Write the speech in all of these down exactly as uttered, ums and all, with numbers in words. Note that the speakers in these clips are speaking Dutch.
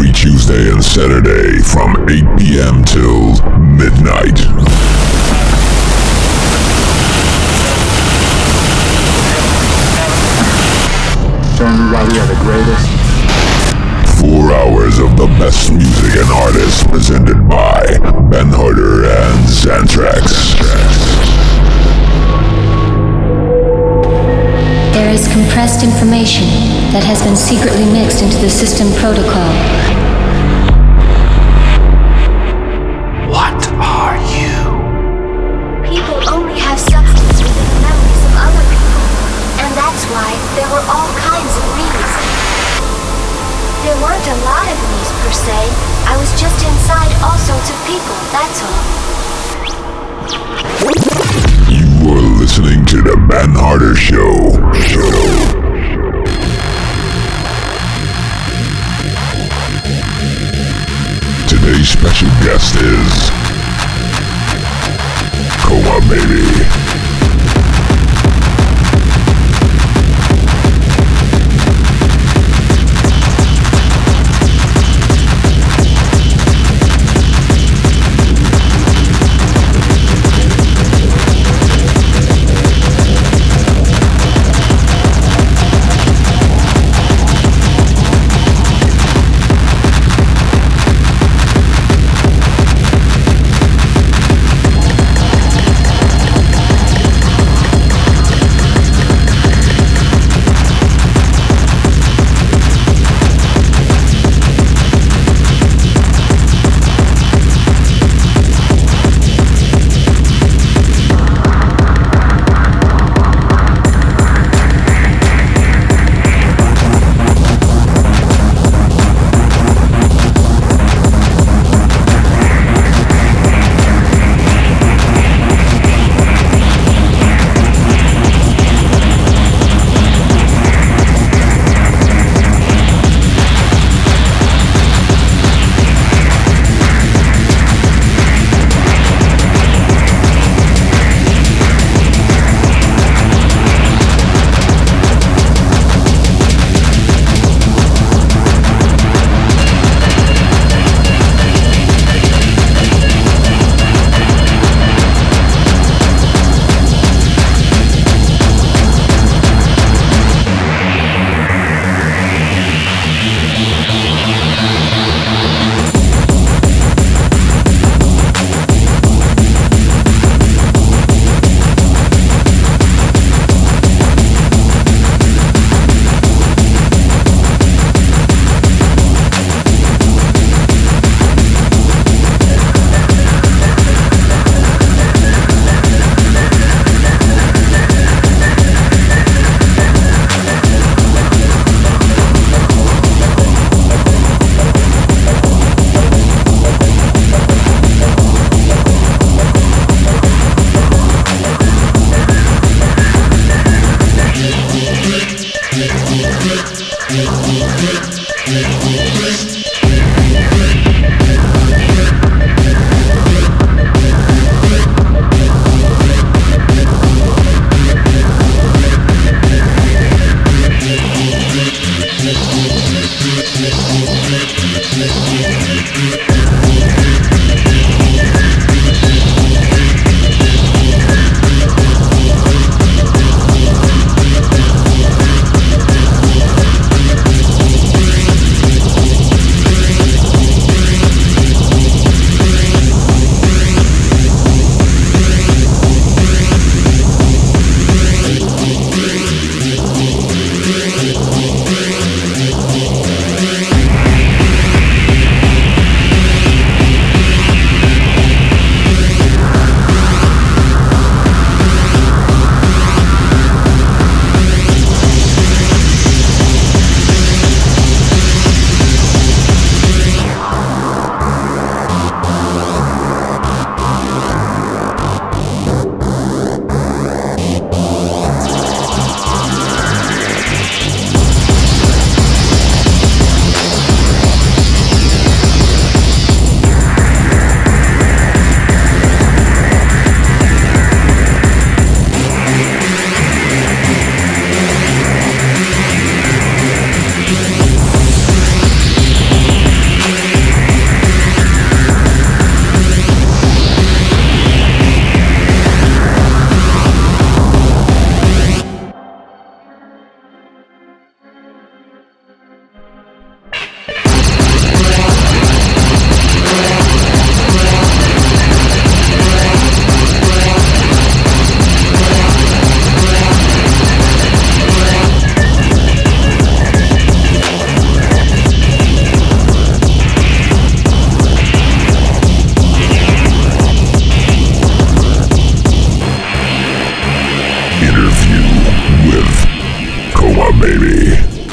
every Tuesday and Saturday from eight p.m. till midnight. So everybody are the greatest. Four hours of the best music and artists presented by Ben Harder and Xantrax. There is compressed information that has been secretly mixed into the system protocol. What are you? People only have substance within the memories of other people, and that's why there were all kinds of me's. There weren't a lot of me's per se. I was just inside all sorts of people, that's all. You are listening to the Ben Harder Show. Show. Today's special guest is Coma Baby.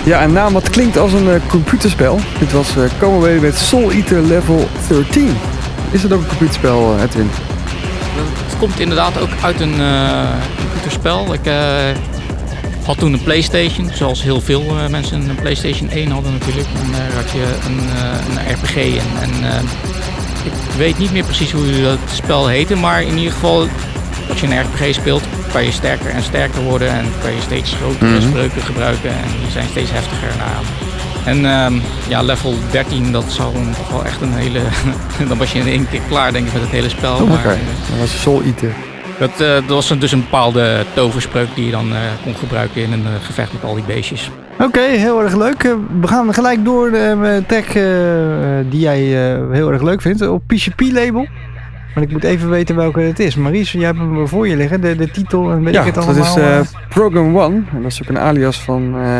Ja, een naam wat klinkt als een uh, computerspel. Dit was uh, Come Away met Soul Eater Level dertien. Is het ook een computerspel, uh, Edwin? Het komt inderdaad ook uit een uh, computerspel. Ik uh, had toen een PlayStation, zoals heel veel uh, mensen een PlayStation één hadden natuurlijk. En daar uh, had je een, uh, een R P G en, en uh, ik weet niet meer precies hoe dat spel heette, maar in ieder geval als je een R P G speelt kan je sterker en sterker worden en kan je steeds grotere mm-hmm. spreuken gebruiken en die zijn steeds heftiger. Nou, en uh, ja, level dertien, dat zou toch wel echt een hele... dan was je in één keer klaar denk ik met het hele spel. Oh, maar, okay. Dat was Soul Eater. Dat, uh, dat was dus een bepaalde toverspreuk die je dan uh, kon gebruiken in een uh, gevecht met al die beestjes. Oké, okay, heel erg leuk. Uh, we gaan gelijk door de uh, track uh, die jij uh, heel erg leuk vindt op P C P label. Maar ik moet even weten welke het is. Maries, jij hebt hem voor je liggen, de, de titel en weet ja, ik het allemaal. Ja, dat is uh, Program One. En dat is ook een alias van uh,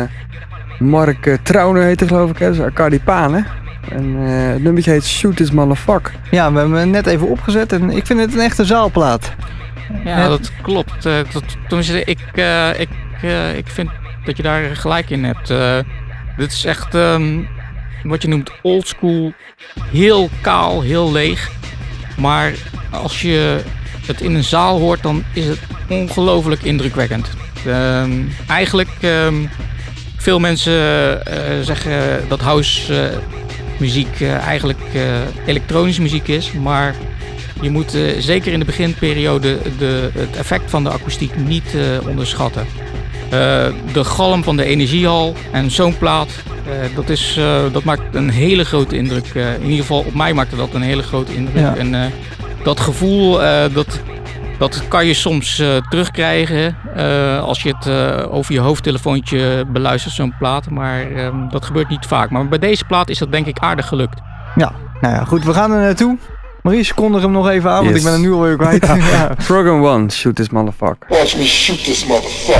Mark uh, Trauner heet hij geloof ik. Hè? Dat is Arcadi Pane. En uh, het nummertje heet Shoot This Motherfucker. Ja, we hebben hem net even opgezet en ik vind het een echte zaalplaat. Ja, ja. Dat klopt. Uh, dat, toen zei ik, uh, ik, uh, ik vind dat je daar gelijk in hebt. Uh, dit is echt um, wat je noemt oldschool. Heel kaal, heel leeg. Maar als je het in een zaal hoort, dan is het ongelooflijk indrukwekkend. Um, eigenlijk, um, veel mensen uh, zeggen dat house uh, muziek uh, eigenlijk uh, elektronische muziek is. Maar je moet uh, zeker in de beginperiode de, het effect van de akoestiek niet uh, onderschatten. Uh, de galm van de energiehal en zo'n plaat, uh, dat, is, uh, dat maakt een hele grote indruk. Uh, in ieder geval op mij maakte dat een hele grote indruk. Ja. En uh, dat gevoel, uh, dat, dat kan je soms uh, terugkrijgen uh, als je het uh, over je hoofdtelefoontje beluistert, zo'n plaat. Maar uh, dat gebeurt niet vaak. Maar bij deze plaat is dat denk ik aardig gelukt. Ja, nou ja, goed, we gaan er naartoe. Maurice, kondig hem nog even aan, want yes. ik ben er nu alweer kwijt. Ja. Ja. Program One, Shoot This Motherfucker. Watch me shoot this motherfucker.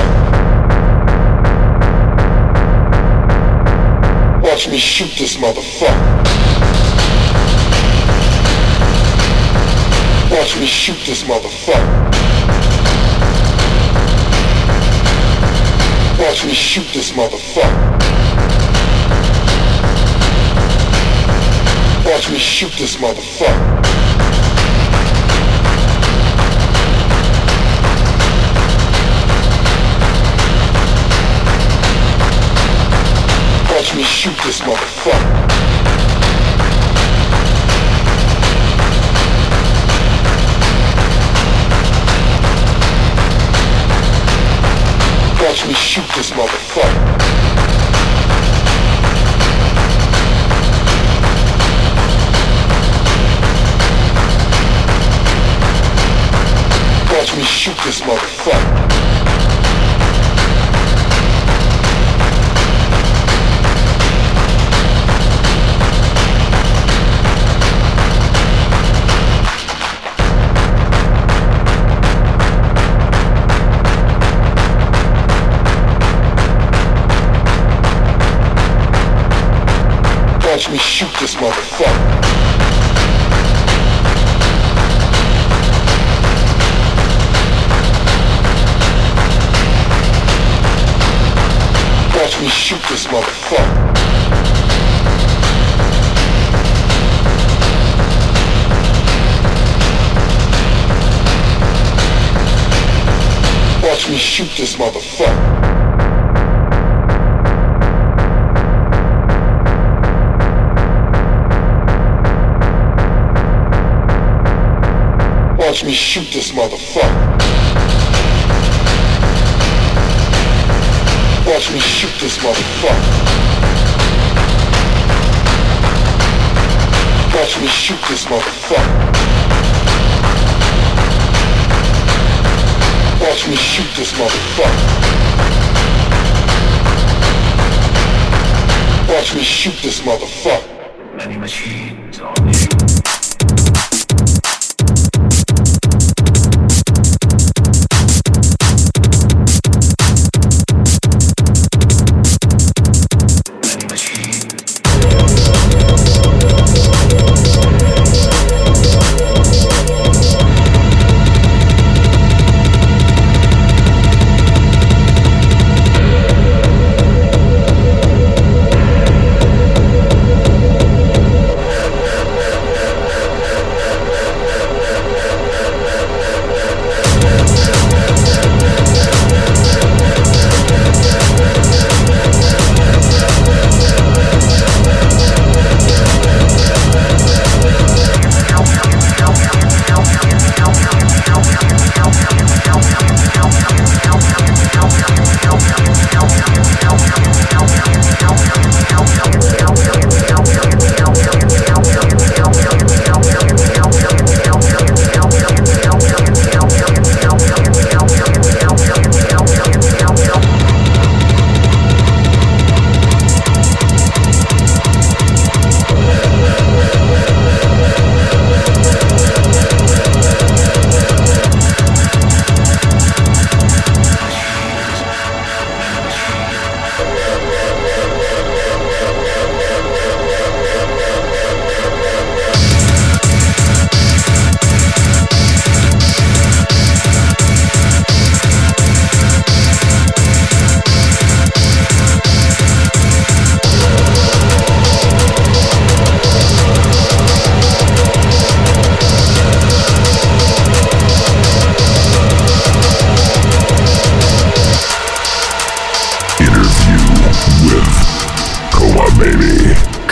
Watch me shoot this motherfucker. Watch me shoot this motherfucker. Watch me shoot this motherfucker. Watch me shoot this motherfucker. Watch me shoot this motherfucker. Watch me shoot this motherfucker. Watch me shoot this motherfucker. Watch me shoot this motherfucker. Watch me shoot this motherfucker. Watch me shoot this motherfucker. Watch me shoot this motherfucker. Watch me shoot this motherfucker. Watch me shoot this motherfucker. Watch me shoot this motherfucker. Watch me shoot this motherfucker. Many machines on me.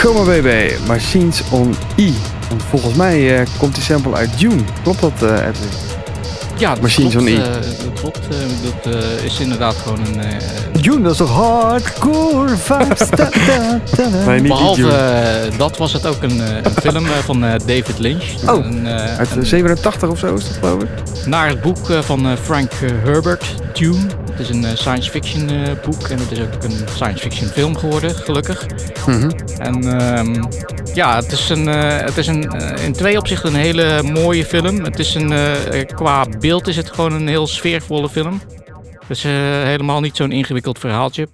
Coma Baby, Machines on E. En volgens mij uh, komt die sample uit Dune. Klopt dat, uh, Edwin? Ja, dat Machines klopt. on E. Uh, dat klopt. Uh, dat uh, is inderdaad gewoon een... Uh, Dune, dat is toch hardcore vibes? da, da, da, da. Nee, niet Behalve die Dune. uh, dat was het ook een, uh, een film uh, van uh, David Lynch. Oh, een, uh, uit een, zevenentachtig of zo is dat, geloof ik. Naar het boek uh, van uh, Frank uh, Herbert, Dune. Het is een uh, science fiction uh, boek en het is ook een science fiction film geworden, gelukkig. Mm-hmm. En um, ja, het is, een, uh, het is een, uh, in twee opzichten een hele mooie film. Het is een, uh, qua beeld is het gewoon een heel sfeervolle film. Het is uh, helemaal niet zo'n ingewikkeld verhaaltje.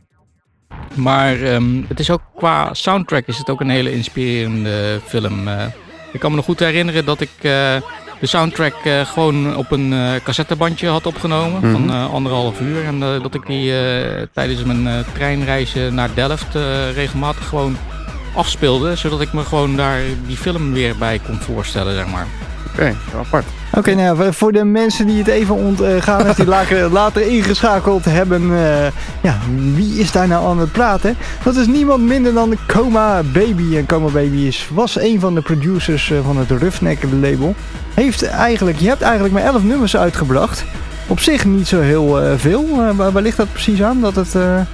Maar um, het is ook qua soundtrack is het ook een hele inspirerende film. Uh, ik kan me nog goed herinneren dat ik uh, de soundtrack uh, gewoon op een uh, cassettebandje had opgenomen. Mm-hmm. Van uh, anderhalf uur. En uh, dat ik die uh, tijdens mijn uh, treinreizen naar Delft uh, regelmatig gewoon afspeelde. Zodat ik me gewoon daar die film weer bij kon voorstellen, zeg maar. Oké, okay, apart. Oké, okay, nou ja, voor de mensen die het even ontgaan is, die later, later ingeschakeld hebben, uh, ja, wie is daar nou aan het praten? Dat is niemand minder dan Coma Baby. En Coma Baby is, was een van de producers uh, van het Roughneck label. Heeft eigenlijk, je hebt eigenlijk maar elf nummers uitgebracht. Op zich niet zo heel uh, veel. Uh, waar, waar ligt dat precies aan? Dat het uh,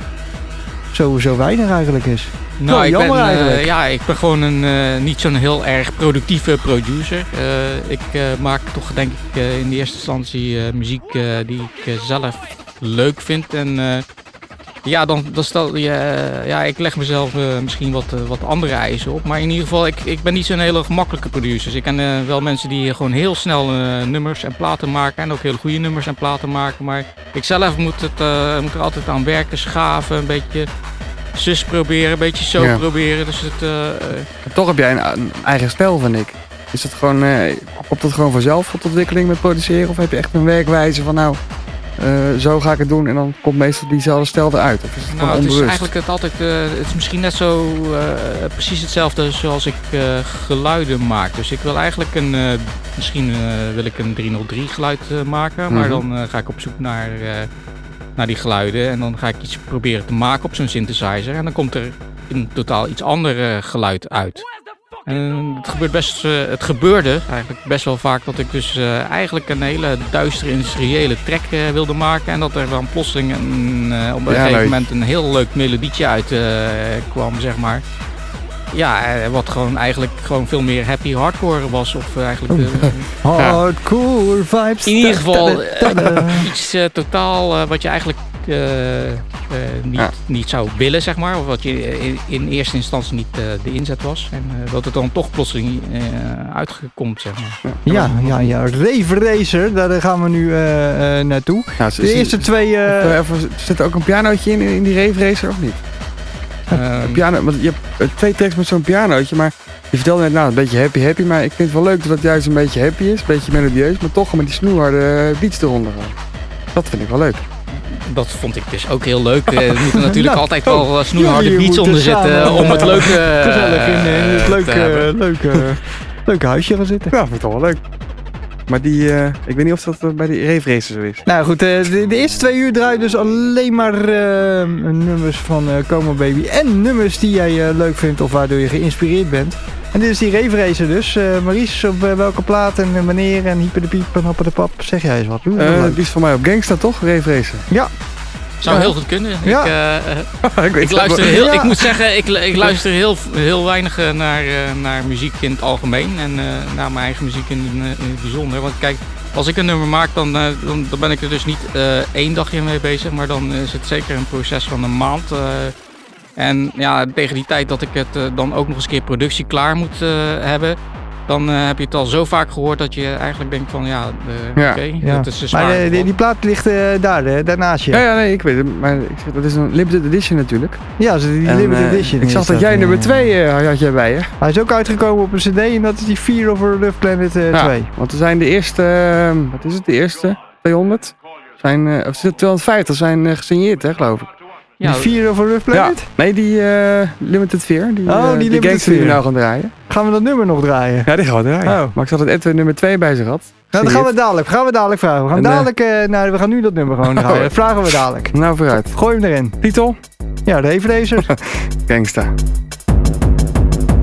zo, zo weinig eigenlijk is. Nou, oh, ik jammer ben, eigenlijk. Uh, ja, ik ben gewoon een uh, niet zo'n heel erg productieve producer. Uh, ik uh, maak toch denk ik uh, in de eerste instantie uh, muziek uh, die ik uh, zelf leuk vind. En uh, ja, dan, dan stel je, uh, ja, ik leg mezelf uh, misschien wat, uh, wat andere eisen op. Maar in ieder geval, ik, ik ben niet zo'n hele gemakkelijke producer. Dus ik ken uh, wel mensen die gewoon heel snel uh, nummers en platen maken. En ook hele goede nummers en platen maken. Maar ik zelf moet, het, uh, moet er altijd aan werken, schaven, een beetje... zus proberen, een beetje zo ja. proberen. Dus het, uh, uh, toch heb jij een, een eigen stijl, vind ik. Is het gewoon, uh, komt dat gewoon vanzelf tot ontwikkeling met produceren? Of heb je echt een werkwijze van nou, uh, zo ga ik het doen en dan komt meestal diezelfde stijl eruit? Of is het nou, gewoon het onbewust? is eigenlijk het altijd, uh, het is misschien net zo uh, precies hetzelfde zoals ik uh, geluiden maak. Dus ik wil eigenlijk een, uh, misschien uh, wil ik een driehonderddrie geluid uh, maken, mm-hmm. maar dan uh, ga ik op zoek naar... Uh, naar die geluiden en dan ga ik iets proberen te maken op zo'n synthesizer en dan komt er in totaal iets ander uh, geluid uit. En het gebeurt best, uh, het gebeurde eigenlijk best wel vaak dat ik dus uh, eigenlijk een hele duistere industriële track uh, wilde maken en dat er dan plotseling een, uh, op een ja, gegeven leuk. moment een heel leuk melodietje uit uh, kwam, zeg maar. Ja, wat gewoon eigenlijk gewoon veel meer happy hardcore was. Of eigenlijk... Uh, hardcore vibes. In ieder geval uh, iets uh, totaal uh, wat je eigenlijk uh, uh, niet, ja. niet zou willen, zeg maar. Of wat je in, in eerste instantie niet uh, de inzet was. En uh, dat het dan toch plotseling uh, uitgekomt, zeg maar. Ja, ja, ja. Rave Racer, daar gaan we nu uh, uh, naartoe. Ja, de eerste die, twee... Uh, even, zit er ook een pianootje in, in die Rave Racer, of niet? Um, piano, want je hebt twee tracks met zo'n pianootje, maar je vertelde net nou een beetje happy happy, maar ik vind het wel leuk dat het juist een beetje happy is, een beetje melodieus, maar toch met die snoeiharde beats eronder gaan. Dat vind ik wel leuk. Dat vond ik dus ook heel leuk. Er moeten natuurlijk nou, altijd oh, wel snoeiharde beats onder zitten om het leuke... Gezellig in, in het leuke, leuke, leuke huisje gaan zitten. Ja, vind ik toch wel leuk. Maar die, uh, ik weet niet of dat uh, bij die Rave Racer zo is. Nou goed, uh, de, de eerste twee uur draaien dus alleen maar uh, nummers van uh, Coma Baby. En nummers die jij uh, leuk vindt of waardoor je geïnspireerd bent. En dit is die Rave Racer dus. Uh, Maries, op uh, welke plaat en wanneer en hyper de piep en hopper de pap. Zeg jij eens wat. Uh, die is voor mij op Gangsta toch, Rave Racer? Ja. Zou ja. heel goed kunnen. Ja. Ik, uh, ik, ik, luister heel, ja. ik moet zeggen, ik, ik luister heel, heel weinig uh, naar, uh, naar muziek in het algemeen. En uh, naar mijn eigen muziek in, in het bijzonder. Want kijk, als ik een nummer maak, dan, uh, dan, dan ben ik er dus niet uh, één dagje mee bezig. Maar dan is het zeker een proces van een maand. Uh, en ja, tegen die tijd dat ik het uh, dan ook nog eens een keer productie klaar moet uh, hebben... Dan uh, heb je het al zo vaak gehoord dat je eigenlijk denkt van ja, uh, ja. oké, okay, ja. dat is dus maar uh, die, die plaat ligt uh, daar, uh, daarnaast je. Ja, ja, nee, ik weet het. Maar ik zeg, dat is een limited edition natuurlijk. Ja, dat is die en, limited uh, edition. Ik zag dat jij nummer twee uh, had jij bij je. Hij is ook uitgekomen op een cd en dat is die Fear of a Rough Planet uh, ja, twee. Want er zijn de eerste, uh, wat is het, de eerste tweehonderd? Zijn, uh, of tweehonderdvijftig zijn uh, gesigneerd, hè, geloof ik. Ja, die Fear of a Rough Planet? Ja. Nee, die uh, Limited Fear. Die, oh, die, uh, die gangster die we nou gaan draaien. Gaan we dat nummer nog draaien? Ja, die gaan we draaien. Oh. Maar ik zag dat Edwin nummer twee bij zich had. Nou, dan gaan we dadelijk, gaan we dadelijk vragen. We gaan, en, dadelijk, uh, nou, we gaan nu dat nummer gewoon draaien. Oh. Dat vragen we dadelijk. Nou, vooruit. Gooi hem erin. Titel? Ja, de Rave Racer. Gangsta.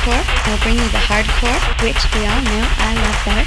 hardcore. We'll bring you the hardcore, which we all know I love better.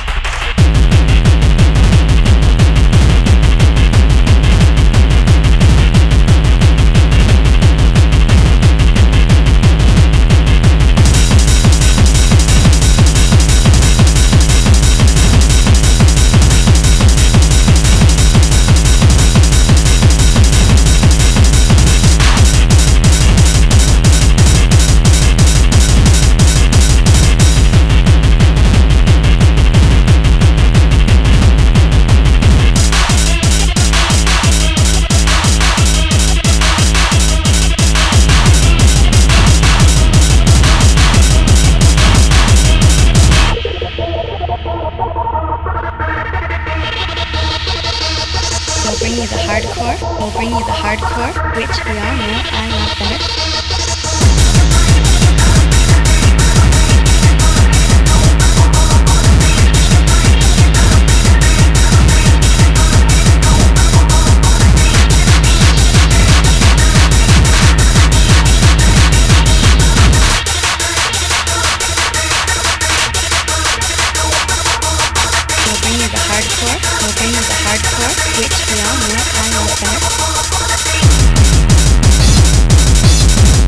We'll bring you the hardcore. We'll bring you the hardcore, which we all know I love better. We'll bring you the hardcore. We'll bring you the hardcore, which we all know I love better.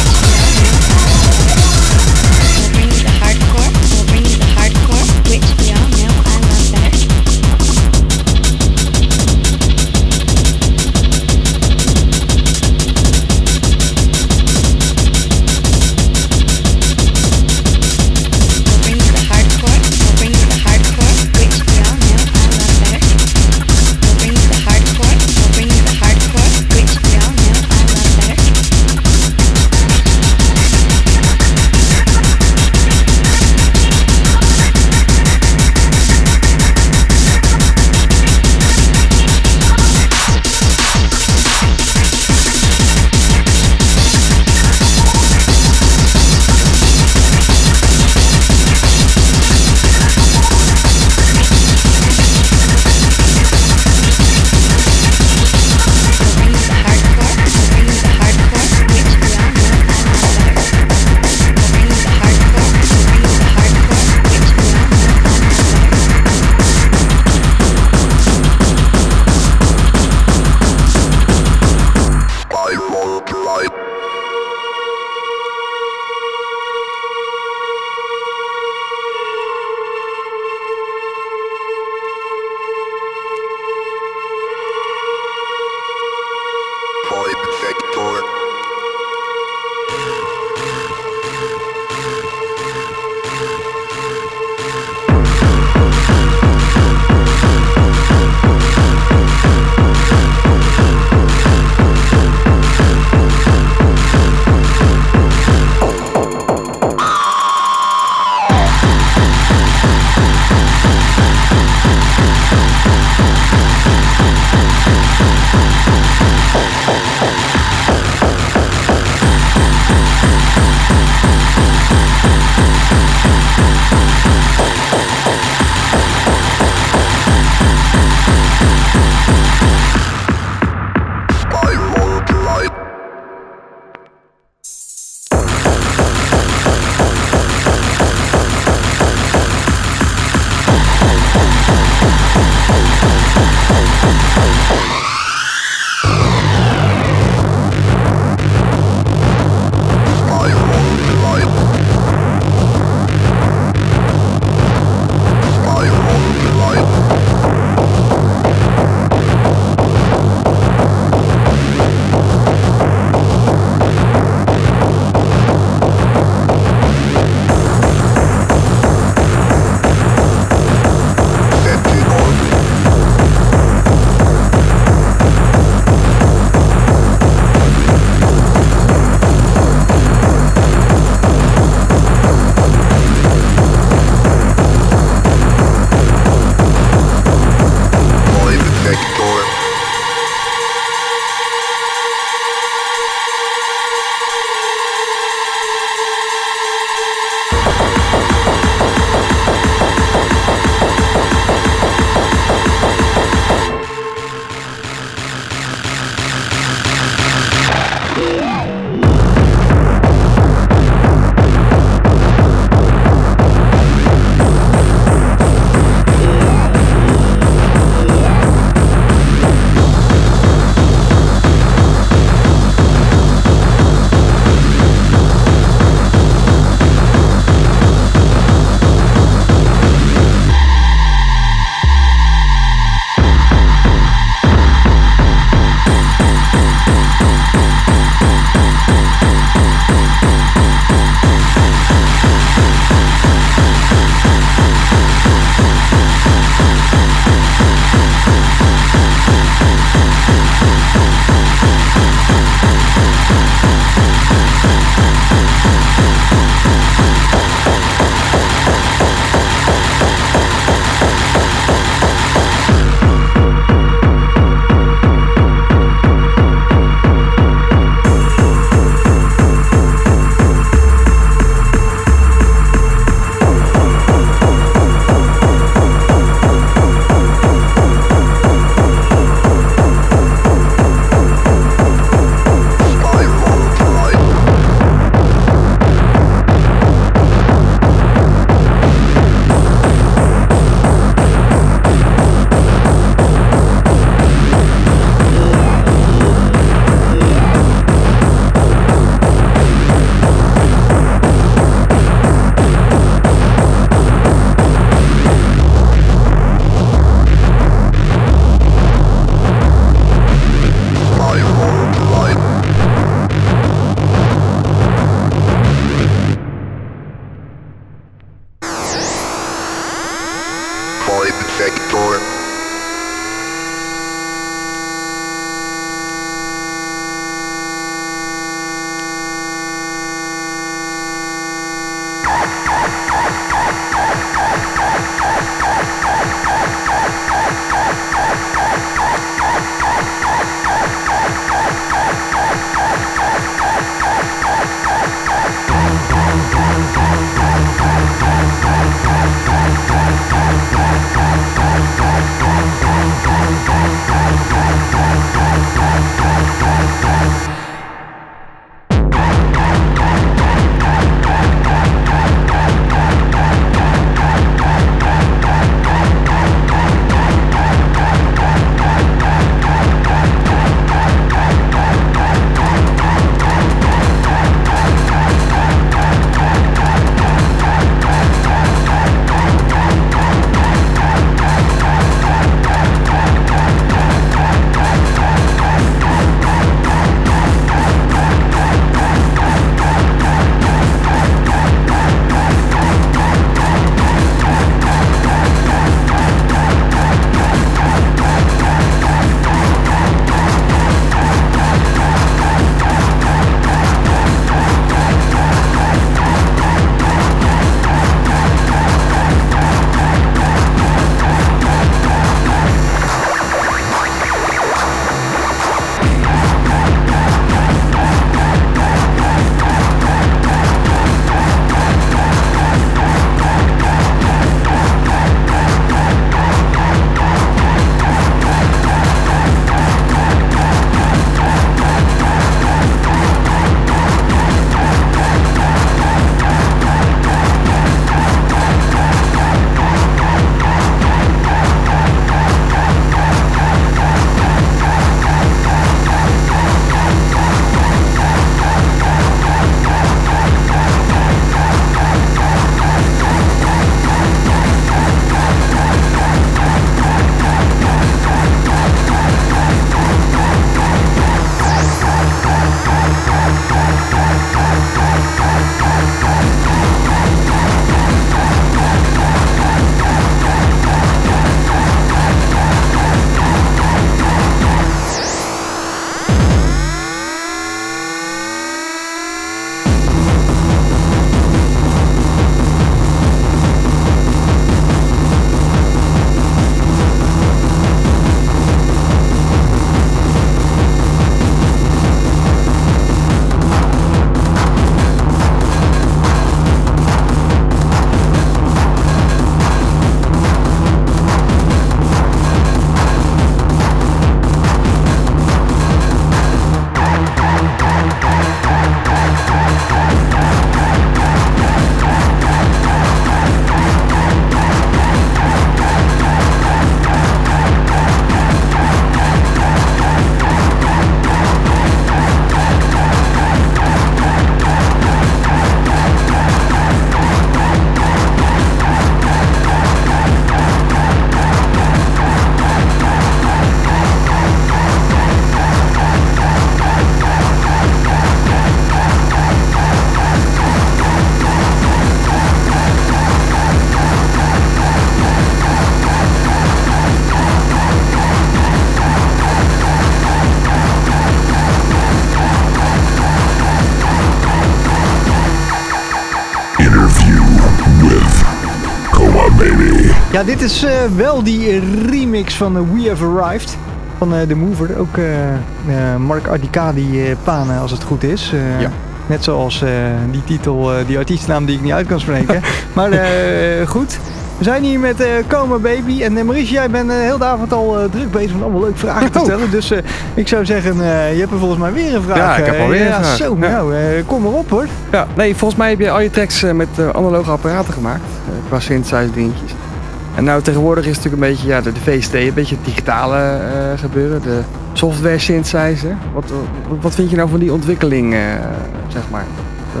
Ja, dit is uh, wel die remix van uh, We Have Arrived van uh, The Mover. Ook uh, uh, Mark Ardicadi uh, Pane, als het goed is. Uh, ja. Net zoals uh, die titel, uh, die artiestnaam die ik niet uit kan spreken. Maar uh, goed, we zijn hier met uh, Coma Baby. En uh, Maurice, jij bent uh, heel de avond al uh, druk bezig met allemaal leuke vragen te stellen. Dus uh, ik zou zeggen, uh, je hebt er volgens mij weer een vraag. Ja, ik heb alweer uh, een vraag. Zo, ja. nou, uh, kom maar op hoor. Ja, nee, volgens mij heb je al je tracks uh, met uh, analoge apparaten gemaakt. Uh, qua synthesizer dingetjes. En nou tegenwoordig is het natuurlijk een beetje ja, de, de V S T, een beetje het digitale uh, gebeuren. De software synthesizer. Wat, wat, wat vind je nou van die ontwikkeling, uh, zeg maar? Uh.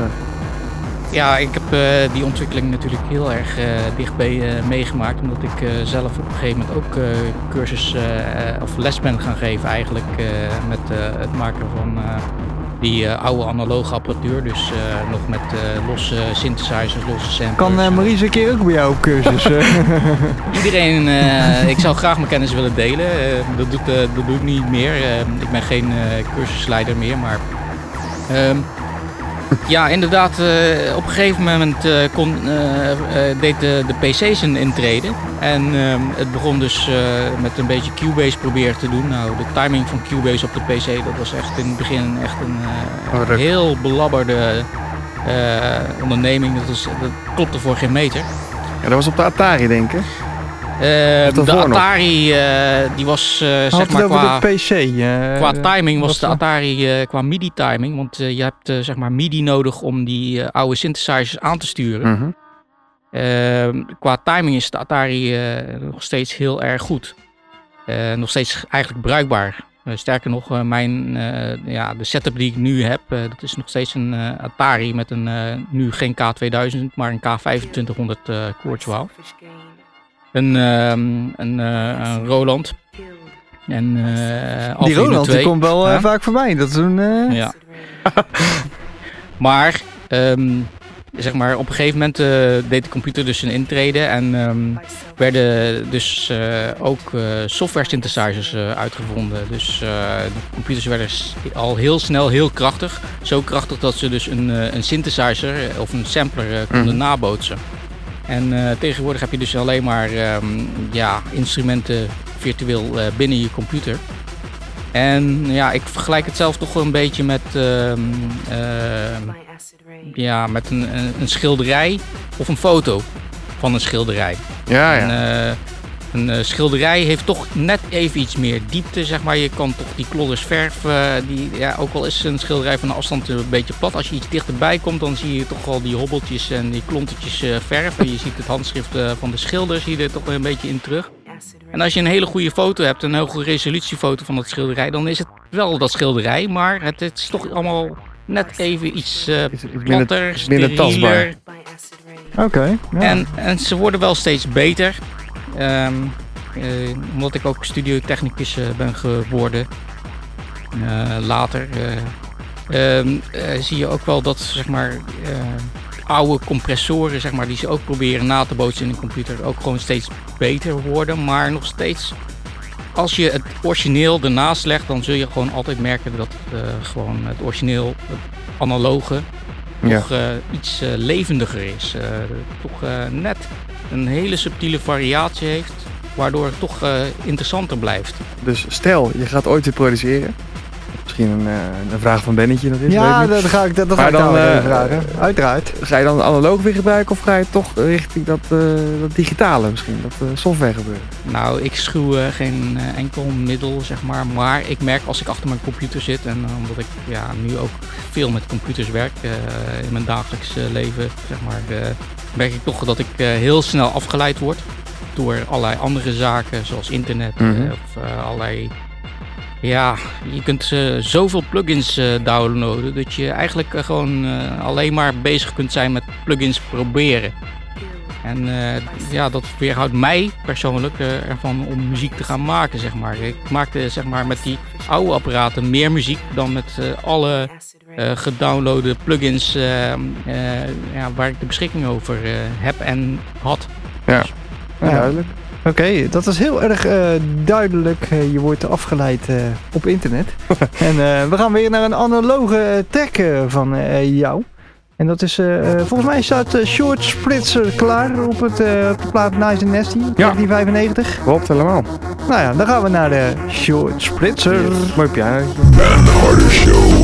Ja, ik heb uh, die ontwikkeling natuurlijk heel erg uh, dichtbij uh, meegemaakt. Omdat ik uh, zelf op een gegeven moment ook uh, cursus uh, of les ben gaan geven eigenlijk. Uh, met uh, het maken van uh, die uh, oude analoge apparatuur. Dus uh, nog met uh, losse synthesizers, losse samplers. Kan uh, Maurice een keer ook bij jou op cursus? Iedereen, uh, ik zou graag mijn kennis willen delen. Uh, dat, doet, uh, dat doe ik niet meer. Uh, ik ben geen uh, cursusleider meer, maar... Uh, Ja, inderdaad, uh, op een gegeven moment uh, kon, uh, uh, deed de, de P C's een intrede. En uh, het begon dus uh, met een beetje Cubase proberen te doen. Nou, de timing van Cubase op de P C, dat was echt in het begin echt een uh, oh, heel belabberde uh, onderneming. Dat, was, dat klopte voor geen meter. Ja, dat was op de Atari, denk ik. Uh, de Atari uh, die was uh, zeg maar qua, de P C, uh, qua timing was de Atari uh, qua MIDI timing, want uh, je hebt uh, zeg maar MIDI nodig om die uh, oude synthesizers aan te sturen. Mm-hmm. Uh, qua timing is de Atari uh, nog steeds heel erg goed. Uh, nog steeds eigenlijk bruikbaar. Uh, sterker nog, uh, mijn, uh, ja, de setup die ik nu heb, uh, dat is nog steeds een uh, Atari met een uh, nu geen K tweeduizend, maar een K vijfentwintighonderd uh, Kurzweil. Een, um, een, uh, een Roland. En, uh, die Roland die komt wel uh, ja? vaak voorbij. Dat is een... Uh... Ja. maar, um, zeg maar, op een gegeven moment uh, deed de computer dus een intrede. En um, werden dus uh, ook uh, software synthesizers uh, uitgevonden. Dus uh, de computers werden al heel snel heel krachtig. Zo krachtig dat ze dus een, uh, een synthesizer of een sampler uh, konden mm. nabootsen. En uh, tegenwoordig heb je dus alleen maar um, ja, instrumenten virtueel uh, binnen je computer. En ja, ik vergelijk het zelf toch wel een beetje met, uh, uh, ja, met een, een schilderij of een foto van een schilderij. Ja, ja. En, uh, een uh, schilderij heeft toch net even iets meer diepte, zeg maar. Je kan toch die klodders verf, uh, die, ja, ook al is een schilderij van een afstand een beetje plat. Als je iets dichterbij komt, dan zie je toch wel die hobbeltjes en die klontertjes uh, verf. En je ziet het handschrift uh, van de schilder, zie je er toch wel een beetje in terug. En als je een hele goede foto hebt, een hoge resolutiefoto van dat schilderij, dan is het wel dat schilderij, maar het, het is toch allemaal net even iets uh, platter, minder tastbaar. Oké. Okay, ja. en, en ze worden wel steeds beter. Um, uh, omdat ik ook studiotechnicus uh, ben geworden uh, later, uh, um, uh, zie je ook wel dat zeg maar, uh, oude compressoren zeg maar, die ze ook proberen na te bootsen in een computer ook gewoon steeds beter worden. Maar nog steeds, als je het origineel ernaast legt, dan zul je gewoon altijd merken dat uh, gewoon het origineel, het analoge, ja. toch uh, iets uh, levendiger is. Uh, toch uh, net een hele subtiele variatie heeft, waardoor het toch uh, interessanter blijft. Dus stel, je gaat ooit weer produceren. Misschien een, uh, een vraag van Bennetje nog eens. Ja, dat ga ik, dat, dat ga ik dan uh, vragen. Uiteraard. Ga je dan analoog weer gebruiken of ga je toch richting dat, uh, dat digitale misschien, dat uh, software gebeuren? Nou, ik schuw uh, geen uh, enkel middel, zeg maar. Maar ik merk als ik achter mijn computer zit en uh, omdat ik ja, nu ook veel met computers werk uh, in mijn dagelijks uh, leven, zeg maar, uh, merk ik toch dat ik uh, heel snel afgeleid word door allerlei andere zaken, zoals internet mm-hmm. uh, of uh, allerlei... Ja, je kunt uh, zoveel plugins uh, downloaden dat je eigenlijk uh, gewoon uh, alleen maar bezig kunt zijn met plugins proberen. En uh, ja, dat weerhoudt mij persoonlijk uh, ervan om muziek te gaan maken, zeg maar. Ik maakte zeg maar met die oude apparaten meer muziek dan met uh, alle uh, gedownloade plugins uh, uh, ja, waar ik de beschikking over uh, heb en had. Ja, ja duidelijk. Oké, okay, dat is heel erg uh, duidelijk. Uh, je wordt afgeleid uh, op internet. en uh, we gaan weer naar een analoge track uh, van uh, jou. En dat is, uh, volgens mij staat uh, Short Spritzer klaar op, het, uh, op de plaat Nice and Nasty, negentien vijfennegentig. Klopt, helemaal. Nou ja, dan gaan we naar de Short Spritzer. Yes. Mooi piano. Ben Harder Show.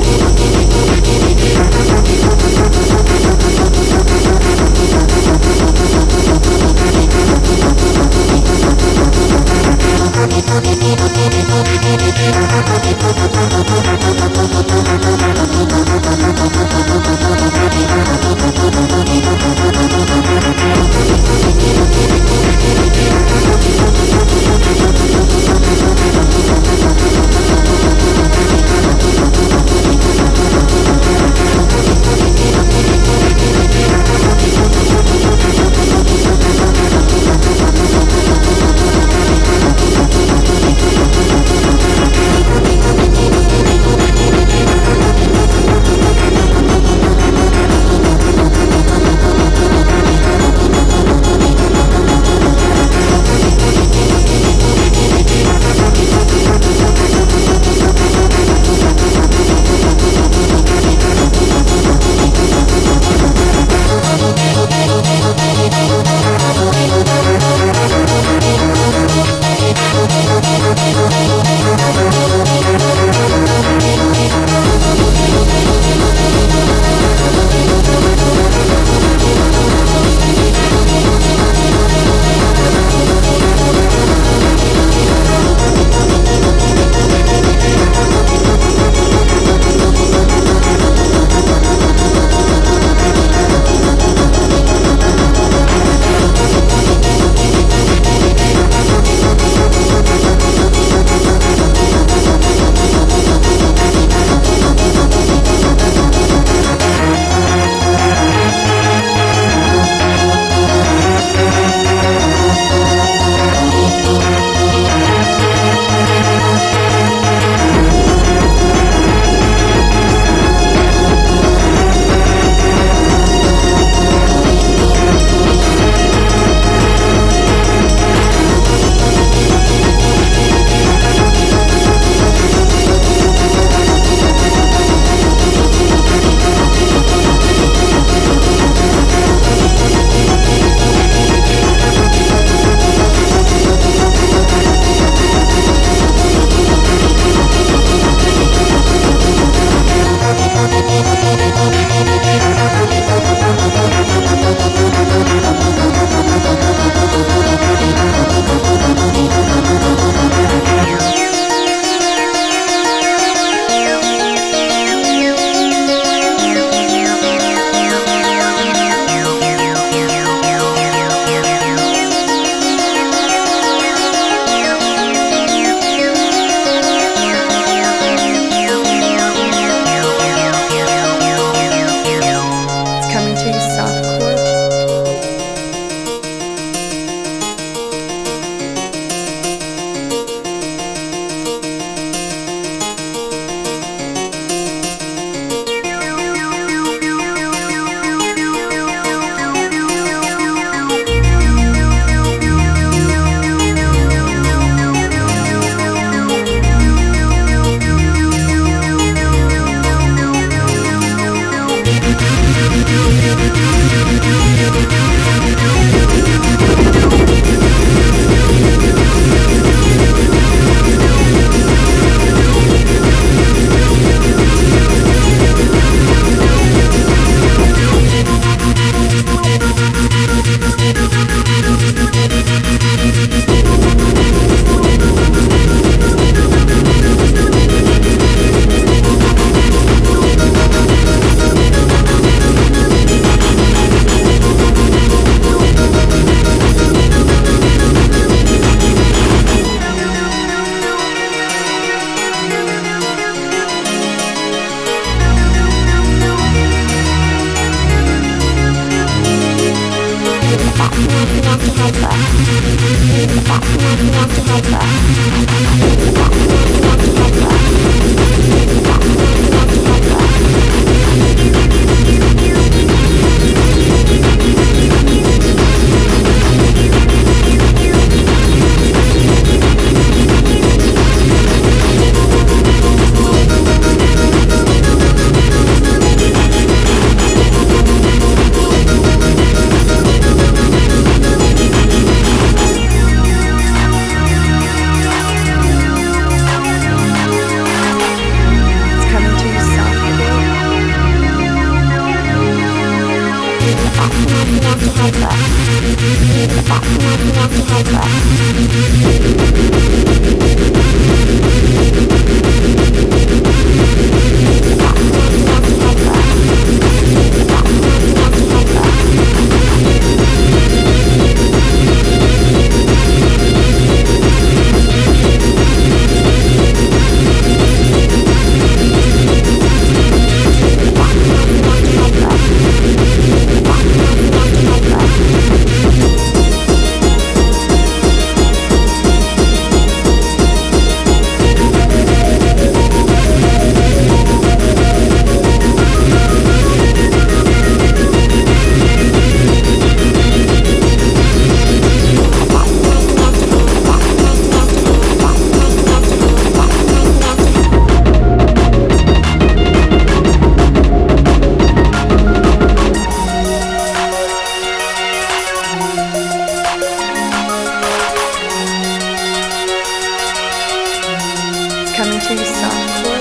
Coming to your softcore.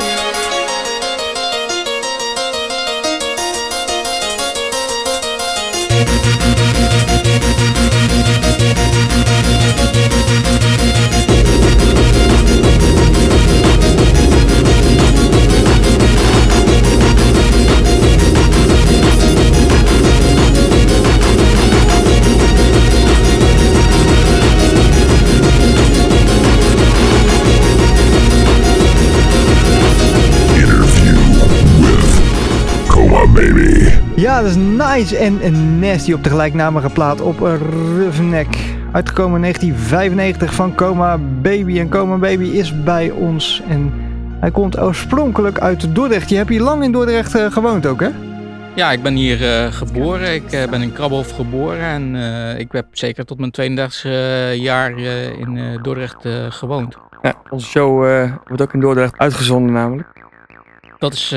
Baby. Ja, dat is Nice en Nasty op de gelijknamige plaat op Roughneck. Uitgekomen in negentien vijfennegentig van Coma Baby. En Coma Baby is bij ons. En hij komt oorspronkelijk uit Dordrecht. Je hebt hier lang in Dordrecht uh, gewoond ook, hè? Ja, ik ben hier uh, geboren. Ik uh, ben in Krabbehof geboren. En uh, ik heb zeker tot mijn tweeëndertigste uh, jaar uh, in uh, Dordrecht uh, gewoond. Ja, onze show uh, wordt ook in Dordrecht uitgezonden namelijk. Dat is... Uh,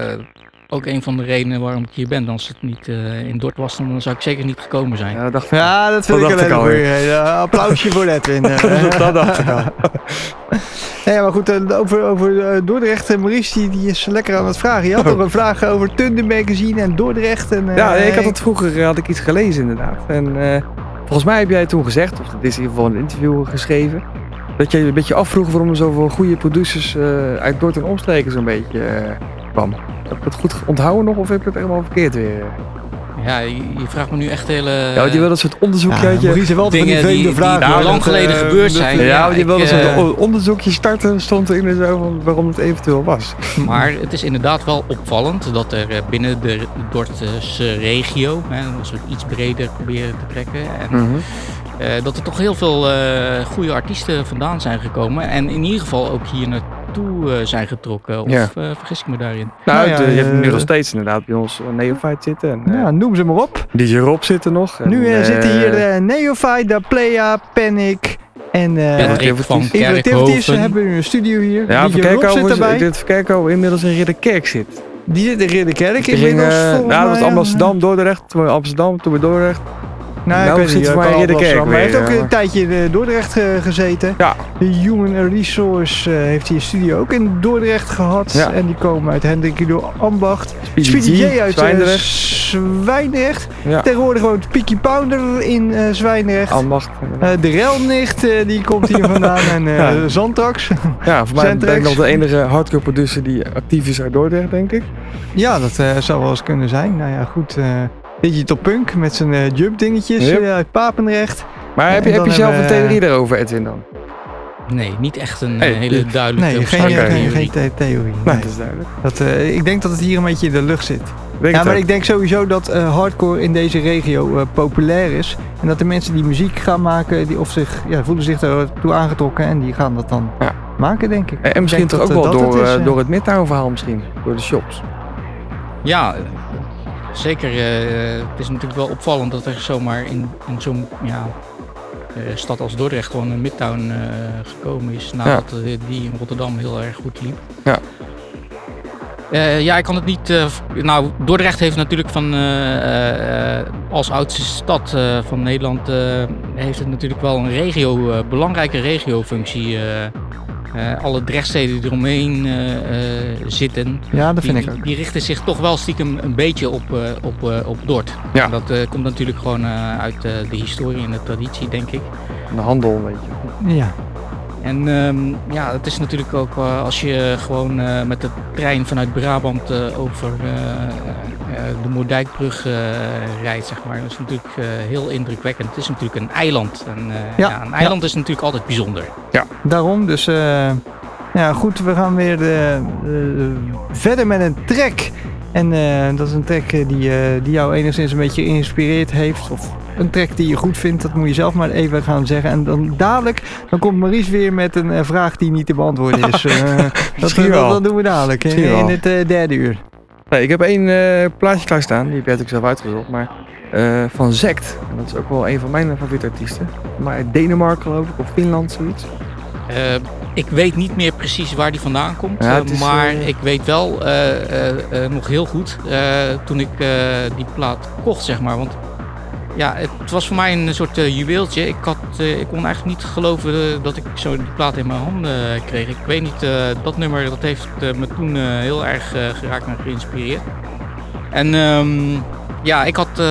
Ook een van de redenen waarom ik hier ben. Als het niet uh, in Dort was, dan zou ik zeker niet gekomen zijn. Ja, dat, dacht ja, dat vind dat ik een al. Uh, applausje voor Edwin. Uh. Dat dacht ik al. Ja, maar goed, uh, over, over uh, Dordrecht. Uh, Maurice die, die is lekker aan het vragen. Je had nog een vraag over Thunder Magazine en Dordrecht. En, uh, ja, ik had het vroeger uh, had ik iets gelezen inderdaad. En uh, volgens mij heb jij toen gezegd, of dat is in ieder geval een interview geschreven, dat je een beetje afvroeg waarom er zoveel goede producers uh, uit Dort en omstreken zo'n beetje uh, kwam. Heb ik het goed onthouden nog of heb ik het helemaal verkeerd weer? Ja, je, je vraagt me nu echt hele... Ja, want je wil een soort onderzoekje... Ja, Maurice heeft altijd van die vreemde vragen. Die, die, die lang geleden uh, gebeurd zijn. Ja, ja, want je wilde uh, zo'n onderzoekje starten, stond er in en zo van waarom het eventueel was. Maar het is inderdaad wel opvallend dat er binnen de Dordtse regio, hè, als we het iets breder proberen te trekken, en, mm-hmm. uh, dat er toch heel veel uh, goede artiesten vandaan zijn gekomen. En in ieder geval ook hier naartoe toe zijn getrokken, of ja. uh, vergis ik me daarin? Nou, nou ja, je hebt nu nog steeds inderdaad bij ons Neophyte zitten. En, ja, noem ze maar op. D J Rob zit er nog. En, nu uh, zitten hier uh, Neophyte, Da Playa, Panic en uh, Patrick van Kerkhoven. Hebben nu een studio hier. Ja, D J Rob zit erbij. Ik denk dat Verkerkhoven inmiddels in Ridderkerk zit. Die zit in Ridderkerk die inmiddels ging, uh, volgens nou, mij. dat was Amsterdam, Dordrecht, toen Amsterdam, toen weer Dordrecht. Nou, nou ik weet zit maar in Ridderkerk. Maar hij heeft ook een tijdje in Dordrecht uh, gezeten. Ja. De Human Resource uh, heeft hier een studio ook in Dordrecht gehad. Ja. En die komen uit Hendrik Ido Ambacht. Speedy J uit Zwijndrecht. Uh, Zwijndrecht. Ja. Tegenwoordig woont Peaky Pounder in uh, Zwijndrecht. Ambacht. Uh, de Relnicht, uh, die komt hier vandaan. En uh, ja. Zantrax. Ja, voor mij ben ik nog de enige hardcore producer die actief is uit Dordrecht, denk ik. Ja, dat uh, zou wel eens kunnen zijn. Nou ja, goed... Uh, Digital Punk met zijn uh, jump dingetjes yep. uh, uit Papendrecht. Maar heb je, heb je zelf een theorie uh, daarover, Edwin, dan? Nee, niet echt een hey, hele duidelijke nee, geen, okay. geen, geen the- theorie. Nee, nee, dat is duidelijk. Dat, uh, ik denk dat het hier een beetje in de lucht zit. Denk ja, maar ook. ik denk sowieso dat uh, hardcore in deze regio uh, populair is. En dat de mensen die muziek gaan maken, die of zich, ja, voelen zich ertoe aangetrokken en die gaan dat dan ja. maken, denk ik. En, en misschien denk toch dat, ook wel door, het is, uh, door het Midtown verhaal misschien, door de shops. Ja, zeker. Uh, het is natuurlijk wel opvallend dat er zomaar in, in zo'n ja, uh, stad als Dordrecht gewoon een Midtown uh, gekomen is. Nadat ja. uh, die in Rotterdam heel erg goed liep. Ja. Uh, ja, ik kan het niet... Uh, nou, Dordrecht heeft natuurlijk van... Uh, uh, als oudste stad uh, van Nederland... Uh, heeft het natuurlijk wel een regio... Uh, belangrijke regiofunctie... Uh, Uh, alle Drechtsteden die eromheen uh, uh, zitten. Ja, dat vind die, ik ook. Die richten zich toch wel stiekem een beetje op, uh, op, uh, op Dort. Ja. En dat uh, komt natuurlijk gewoon uh, uit uh, de historie en de traditie, denk ik. De handel, weet je. Ja. En um, ja, het is natuurlijk ook uh, als je gewoon uh, met de trein vanuit Brabant uh, over uh, uh, de Moerdijkbrug uh, rijdt, zeg maar. Dat is natuurlijk uh, heel indrukwekkend. Het is natuurlijk een eiland. En uh, ja. Ja, een eiland ja. is natuurlijk altijd bijzonder. Ja, daarom. Dus uh, ja, goed, we gaan weer uh, uh, verder met een track. En uh, dat is een track die, uh, die jou enigszins een beetje geïnspireerd heeft. Of een track die je goed vindt, dat moet je zelf maar even gaan zeggen. En dan dadelijk, dan komt Maurice weer met een uh, vraag die niet te beantwoorden is. Uh, dat, dat, dat doen we dadelijk in, in het uh, derde uur. Nee, ik heb één uh, plaatje klaarstaan, die heb jij natuurlijk zelf uitgezocht. Maar uh, van Zekt, en dat is ook wel een van mijn favoriete artiesten. Maar uit Denemarken geloof ik, of Finland, zoiets. Uh, ik weet niet meer precies waar die vandaan komt, ja, is, maar uh... ik weet wel uh, uh, uh, nog heel goed uh, toen ik uh, die plaat kocht, zeg maar. Want ja, het was voor mij een soort uh, juweeltje. Ik, had, uh, ik kon eigenlijk niet geloven uh, dat ik zo die plaat in mijn handen uh, kreeg. Ik weet niet, uh, dat nummer dat heeft uh, me toen uh, heel erg uh, geraakt en geïnspireerd. En um, ja, ik had uh,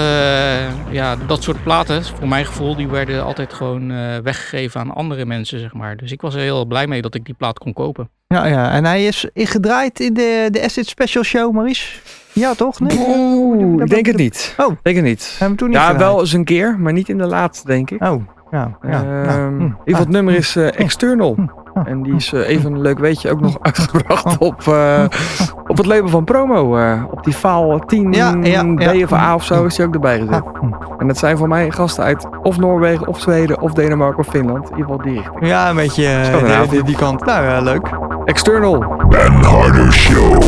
ja, dat soort platen, voor mijn gevoel, die werden altijd gewoon uh, weggegeven aan andere mensen, zeg maar. Dus ik was er heel blij mee dat ik die plaat kon kopen. Ja, ja. En hij is gedraaid in de, de Acid Special Show, Maurice? Ja, toch? Nee? Oeh, ik denk het niet. Oh, denk het niet. Hebben we toen niet ja, gedraaid? wel eens een keer, maar niet in de laatste, denk ik. Oh, ja. ja, uh, ja. In ieder geval, het nummer is uh, External. En die is uh, even een leuk weetje ook nog uitgebracht op, uh, op het label van Promo. Uh, op die faal tien ja, ja, B ja. of A of zo is die ook erbij gezet. En dat zijn voor mij gasten uit of Noorwegen, of Zweden, of Denemarken, of Finland. In ieder geval die richting. Ja, een beetje uh, die, die, die kant. Nou ja, leuk. External. Ben Harder Show.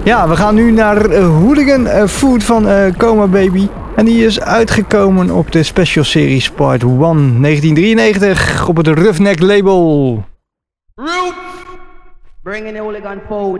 Ja, we gaan nu naar uh, Hooligan uh, Food van uh, Coma Baby. En die is uitgekomen op de Special Series Part één negentien drieënnegentig op het Roughneck label. Roots! Bring in the Hooligan Food.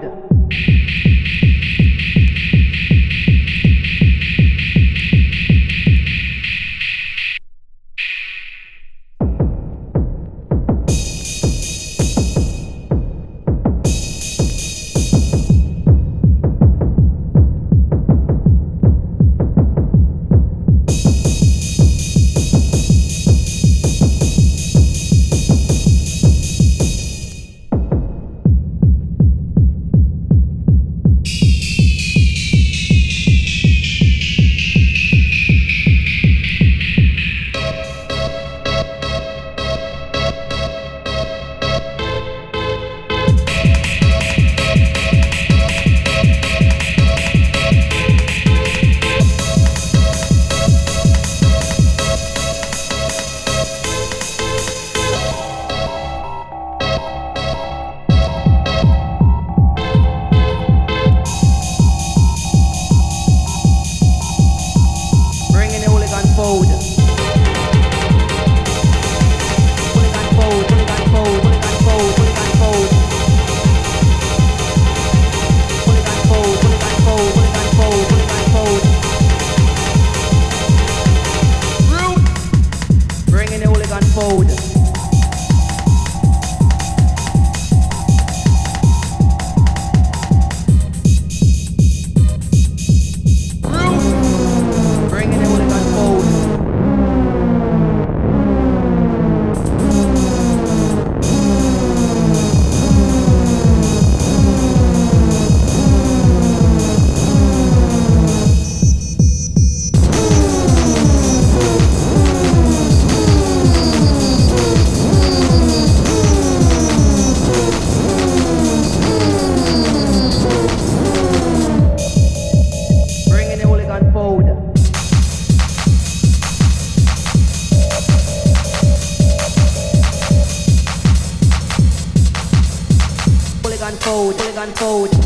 Hooligan Food, Hooligan Food.